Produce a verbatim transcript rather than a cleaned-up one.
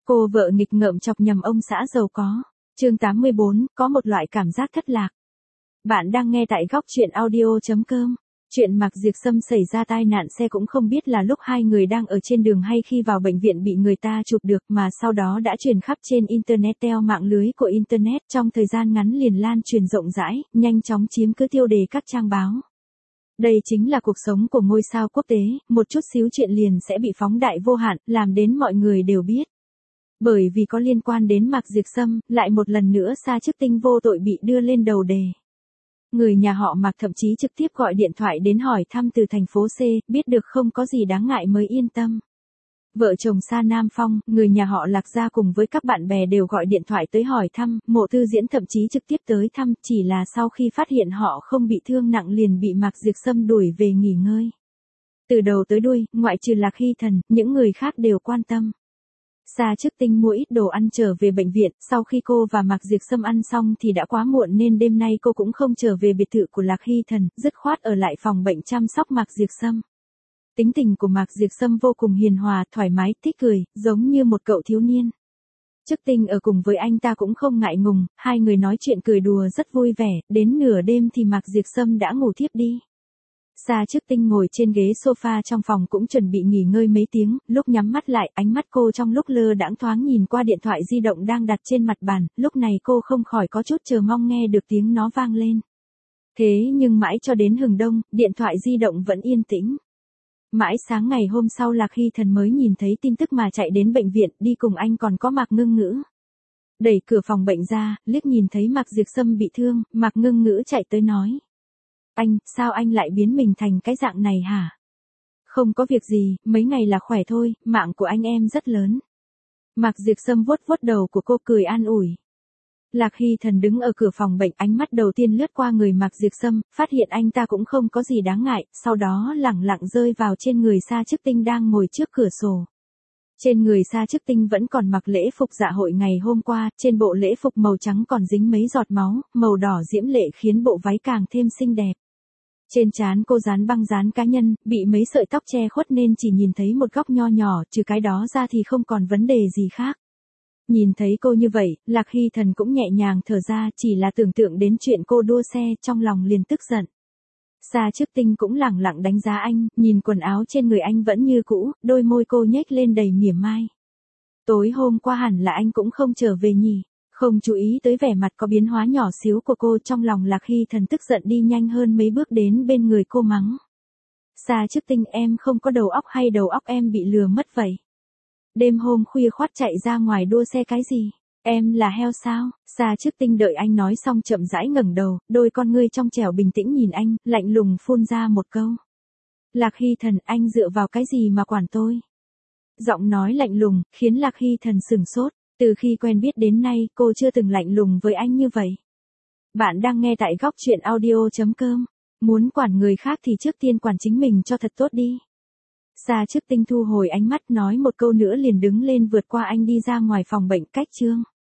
Cô vợ nghịch ngợm chọc nhầm ông xã giàu có. Chương tám mươi bốn, có một loại cảm giác thất lạc. Bạn đang nghe tại góc chuyện audio chấm com. Chuyện Mạc Diệp Sâm xảy ra tai nạn xe cũng không biết là lúc hai người đang ở trên đường hay khi vào bệnh viện bị người ta chụp được mà sau đó đã truyền khắp trên Internet theo mạng lưới của Internet trong thời gian ngắn liền lan truyền rộng rãi, nhanh chóng chiếm cứ tiêu đề các trang báo. Đây chính là cuộc sống của ngôi sao quốc tế, một chút xíu chuyện liền sẽ bị phóng đại vô hạn, làm đến mọi người đều biết. Bởi vì có liên quan đến Mạc Diệp Sâm, lại một lần nữa Sa Chức Tinh vô tội bị đưa lên đầu đề. Người nhà họ Mạc thậm chí trực tiếp gọi điện thoại đến hỏi thăm từ thành phố C, biết được không có gì đáng ngại mới yên tâm. Vợ chồng Sa Nam Phong, người nhà họ Lạc gia cùng với các bạn bè đều gọi điện thoại tới hỏi thăm, Mộ Tư Diễn thậm chí trực tiếp tới thăm, chỉ là sau khi phát hiện họ không bị thương nặng liền bị Mạc Diệp Sâm đuổi về nghỉ ngơi. Từ đầu tới đuôi, ngoại trừ Lạc Hy Thần, những người khác đều quan tâm. Sa Chức Tinh mua ít đồ ăn trở về bệnh viện, sau khi cô và Mạc Diệp Sâm ăn xong thì đã quá muộn nên đêm nay cô cũng không trở về biệt thự của Lạc Hy Thần, dứt khoát ở lại phòng bệnh chăm sóc Mạc Diệp Sâm. Tính tình của Mạc Diệp Sâm vô cùng hiền hòa, thoải mái, thích cười, giống như một cậu thiếu niên. Chức Tinh ở cùng với anh ta cũng không ngại ngùng, hai người nói chuyện cười đùa rất vui vẻ, đến nửa đêm thì Mạc Diệp Sâm đã ngủ thiếp đi. Sa Chức Tinh ngồi trên ghế sofa trong phòng cũng chuẩn bị nghỉ ngơi mấy tiếng, lúc nhắm mắt lại, ánh mắt cô trong lúc lơ đãng thoáng nhìn qua điện thoại di động đang đặt trên mặt bàn, lúc này cô không khỏi có chút chờ mong nghe được tiếng nó vang lên. Thế nhưng mãi cho đến hừng đông, điện thoại di động vẫn yên tĩnh. Mãi sáng ngày hôm sau Lạc Hy Thần mới nhìn thấy tin tức mà chạy đến bệnh viện, đi cùng anh còn có Mạc Ngưng Ngữ. Đẩy cửa phòng bệnh ra, liếc nhìn thấy Mạc Diệp Sâm bị thương, Mạc Ngưng Ngữ chạy tới nói. Anh, sao anh lại biến mình thành cái dạng này hả? Không có việc gì, mấy ngày là khỏe thôi, mạng của anh em rất lớn. Mạc Diệp Sâm vuốt vuốt đầu của cô cười an ủi. Lạc Hy Thần đứng ở cửa phòng bệnh, ánh mắt đầu tiên lướt qua người Mạc Diệp Sâm, phát hiện anh ta cũng không có gì đáng ngại, sau đó lẳng lặng rơi vào trên người Sa Chức Tinh đang ngồi trước cửa sổ. Trên người Sa Chức Tinh vẫn còn mặc lễ phục dạ hội ngày hôm qua, trên bộ lễ phục màu trắng còn dính mấy giọt máu, màu đỏ diễm lệ khiến bộ váy càng thêm xinh đẹp. Trên trán cô dán băng dán cá nhân, bị mấy sợi tóc che khuất nên chỉ nhìn thấy một góc nho nhỏ, trừ cái đó ra thì không còn vấn đề gì khác. Nhìn thấy cô như vậy, Lạc Hy Thần cũng nhẹ nhàng thở ra, chỉ là tưởng tượng đến chuyện cô đua xe, trong lòng liền tức giận. Sa Chức Tinh cũng lẳng lặng đánh giá anh, nhìn quần áo trên người anh vẫn như cũ, đôi môi cô nhếch lên đầy mỉa mai. Tối hôm qua hẳn là anh cũng không trở về nhỉ? Không chú ý tới vẻ mặt có biến hóa nhỏ xíu của cô, trong lòng Lạc Hy Thần tức giận đi nhanh hơn mấy bước đến bên người cô mắng. Sa Chức Tinh, em không có đầu óc hay đầu óc em bị lừa mất vậy? Đêm hôm khuya khoắt chạy ra ngoài đua xe cái gì? Em là heo sao? Sa Chức Tinh đợi anh nói xong chậm rãi ngẩng đầu, đôi con ngươi trong trẻo bình tĩnh nhìn anh, lạnh lùng phun ra một câu. Lạc Hy Thần, anh dựa vào cái gì mà quản tôi? Giọng nói lạnh lùng, khiến Lạc Hy Thần sửng sốt. Từ khi quen biết đến nay, cô chưa từng lạnh lùng với anh như vậy. Bạn đang nghe tại góc chuyện audio chấm com. Muốn quản người khác thì trước tiên quản chính mình cho thật tốt đi. Sa Chức Tinh thu hồi ánh mắt, nói một câu nữa liền đứng lên vượt qua anh đi ra ngoài phòng bệnh cách chương.